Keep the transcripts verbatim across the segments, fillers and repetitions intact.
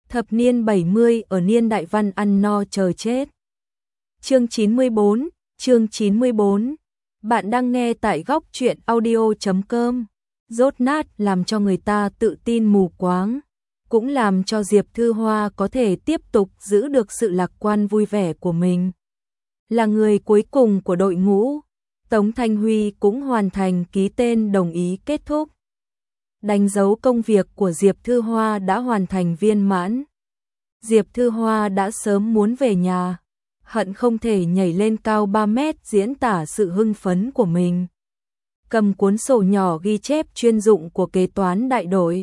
Thập niên bảy mươi ở niên đại văn ăn no chờ chết. Chương chín mươi bốn, chương chín mươi bốn. Bạn đang nghe tại góc truyện audio chấm com. Rốt nát làm cho người ta tự tin mù quáng, cũng làm cho Diệp Thư Hoa có thể tiếp tục giữ được sự lạc quan vui vẻ của mình. Là người cuối cùng của đội ngũ, Tống Thanh Huy cũng hoàn thành ký tên đồng ý kết thúc. Đánh dấu công việc của Diệp Thư Hoa đã hoàn thành viên mãn. Diệp Thư Hoa đã sớm muốn về nhà, hận không thể nhảy lên cao ba mét diễn tả sự hưng phấn của mình. Cầm cuốn sổ nhỏ ghi chép chuyên dụng của kế toán đại đội.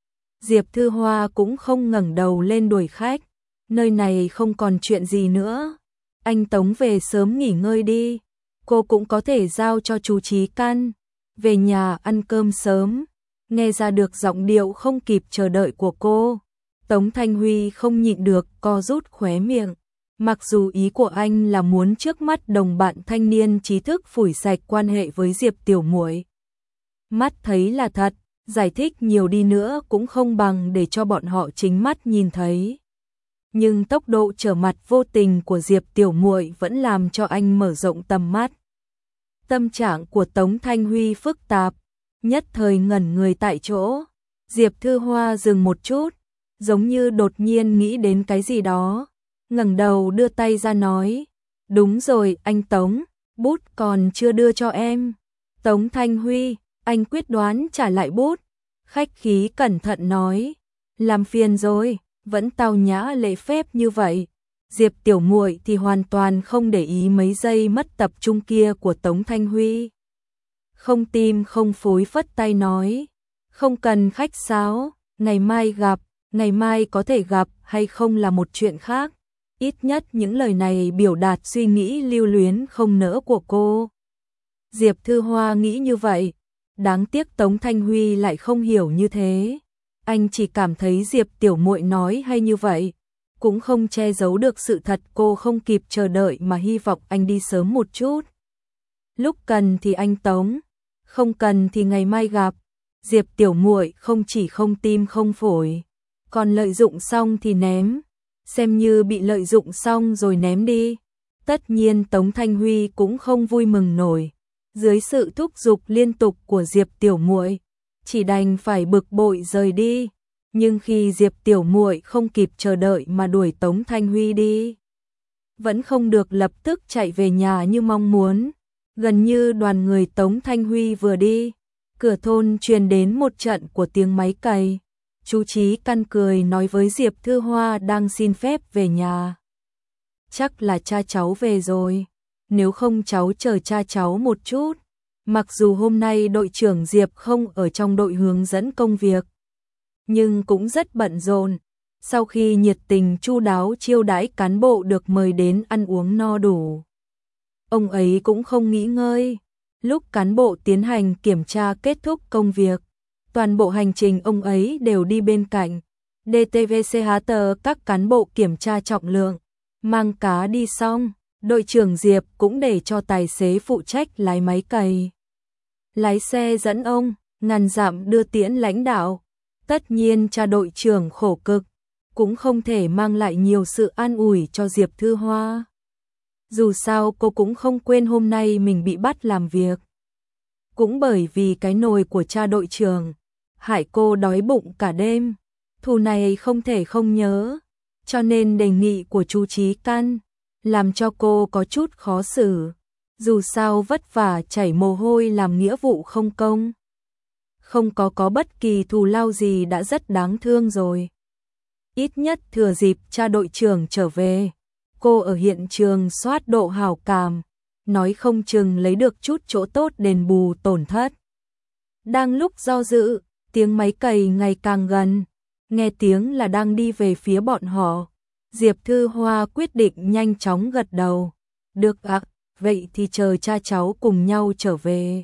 Diệp Thư Hoa cũng không ngẩng đầu lên đuổi khách, nơi này không còn chuyện gì nữa. Anh Tống về sớm nghỉ ngơi đi, cô cũng có thể giao cho chú Chí Căn. Về nhà ăn cơm sớm. Nghe ra được giọng điệu không kịp chờ đợi của cô, Tống Thanh Huy không nhịn được co rút khóe miệng. Mặc dù ý của anh là muốn trước mắt đồng bạn thanh niên trí thức phủi sạch quan hệ với Diệp Tiểu Muội. Mắt thấy là thật, giải thích nhiều đi nữa cũng không bằng để cho bọn họ chính mắt nhìn thấy. Nhưng tốc độ trở mặt vô tình của Diệp Tiểu Muội vẫn làm cho anh mở rộng tầm mắt. Tâm trạng của Tống Thanh Huy phức tạp, nhất thời ngẩn người tại chỗ. Diệp Thư Hoa dừng một chút, giống như đột nhiên nghĩ đến cái gì đó, ngẩng đầu đưa tay ra nói, đúng rồi anh Tống, bút còn chưa đưa cho em. Tống Thanh Huy, anh quyết đoán trả lại bút, khách khí cẩn thận nói, làm phiền rồi, vẫn tao nhã lễ phép như vậy. Diệp Tiểu Muội thì hoàn toàn không để ý mấy giây mất tập trung kia của Tống Thanh Huy. Không tim không phối phất tay nói, không cần khách sáo, ngày mai gặp, ngày mai có thể gặp hay không là một chuyện khác. Ít nhất những lời này biểu đạt suy nghĩ lưu luyến không nỡ của cô. Diệp Thư Hoa nghĩ như vậy, đáng tiếc Tống Thanh Huy lại không hiểu như thế. Anh chỉ cảm thấy Diệp Tiểu Muội nói hay như vậy, cũng không che giấu được sự thật cô không kịp chờ đợi mà hy vọng anh đi sớm một chút. Lúc cần thì anh Tống, không cần thì ngày mai gặp. Diệp Tiểu Muội không chỉ không tim không phổi, còn lợi dụng xong thì ném, xem như bị lợi dụng xong rồi ném đi. Tất nhiên Tống Thanh Huy cũng không vui mừng nổi, dưới sự thúc giục liên tục của Diệp Tiểu Muội, chỉ đành phải bực bội rời đi. Nhưng khi Diệp Tiểu Muội không kịp chờ đợi mà đuổi Tống Thanh Huy đi, vẫn không được lập tức chạy về nhà như mong muốn. Gần như đoàn người Tống Thanh Huy vừa đi, cửa thôn truyền đến một trận của tiếng máy cày. Chú Chí Căn cười nói với Diệp Thư Hoa đang xin phép về nhà. Chắc là cha cháu về rồi, nếu không cháu chờ cha cháu một chút. Mặc dù hôm nay đội trưởng Diệp không ở trong đội hướng dẫn công việc, nhưng cũng rất bận rộn. Sau khi nhiệt tình chu đáo chiêu đãi cán bộ được mời đến ăn uống no đủ, ông ấy cũng không nghỉ ngơi. Lúc cán bộ tiến hành kiểm tra kết thúc công việc, toàn bộ hành trình ông ấy đều đi bên cạnh. đê tê vê xê hát tờ các cán bộ kiểm tra trọng lượng, mang cá đi xong, đội trưởng Diệp cũng để cho tài xế phụ trách lái máy cày. Lái xe dẫn ông, ngàn dặm đưa tiễn lãnh đạo. Tất nhiên cha đội trưởng khổ cực, cũng không thể mang lại nhiều sự an ủi cho Diệp Thư Hoa. Dù sao cô cũng không quên hôm nay mình bị bắt làm việc. Cũng bởi vì cái nồi của cha đội trưởng, hại cô đói bụng cả đêm. Thù này không thể không nhớ, cho nên đề nghị của chú Chí Căn làm cho cô có chút khó xử. Dù sao vất vả chảy mồ hôi làm nghĩa vụ không công, không có có bất kỳ thù lao gì đã rất đáng thương rồi. Ít nhất thừa dịp cha đội trưởng trở về, cô ở hiện trường soát độ hảo cảm, nói không chừng lấy được chút chỗ tốt đền bù tổn thất. Đang lúc do dự, tiếng máy cày ngày càng gần, nghe tiếng là đang đi về phía bọn họ. Diệp Thư Hoa quyết định nhanh chóng gật đầu. Được ạ, vậy thì chờ cha cháu cùng nhau trở về.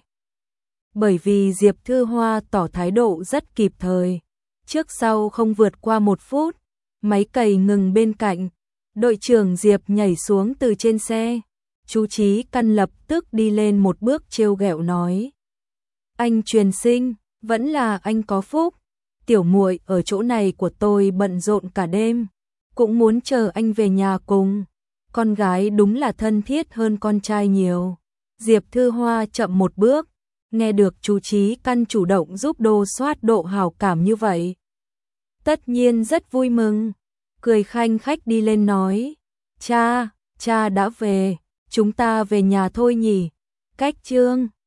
Bởi vì Diệp Thư Hoa tỏ thái độ rất kịp thời, trước sau không vượt qua một phút, máy cày ngừng bên cạnh. Đội trưởng Diệp nhảy xuống từ trên xe, chú Chí Căn lập tức đi lên một bước trêu ghẹo nói. Anh truyền sinh, vẫn là anh có phúc, tiểu muội ở chỗ này của tôi bận rộn cả đêm, cũng muốn chờ anh về nhà cùng. Con gái đúng là thân thiết hơn con trai nhiều. Diệp Thư Hoa chậm một bước, nghe được chú Chí Căn chủ động giúp Đô Soát độ hảo cảm như vậy. Tất nhiên rất vui mừng, cười khanh khách đi lên nói, cha, cha đã về, chúng ta về nhà thôi nhỉ. Cách Trương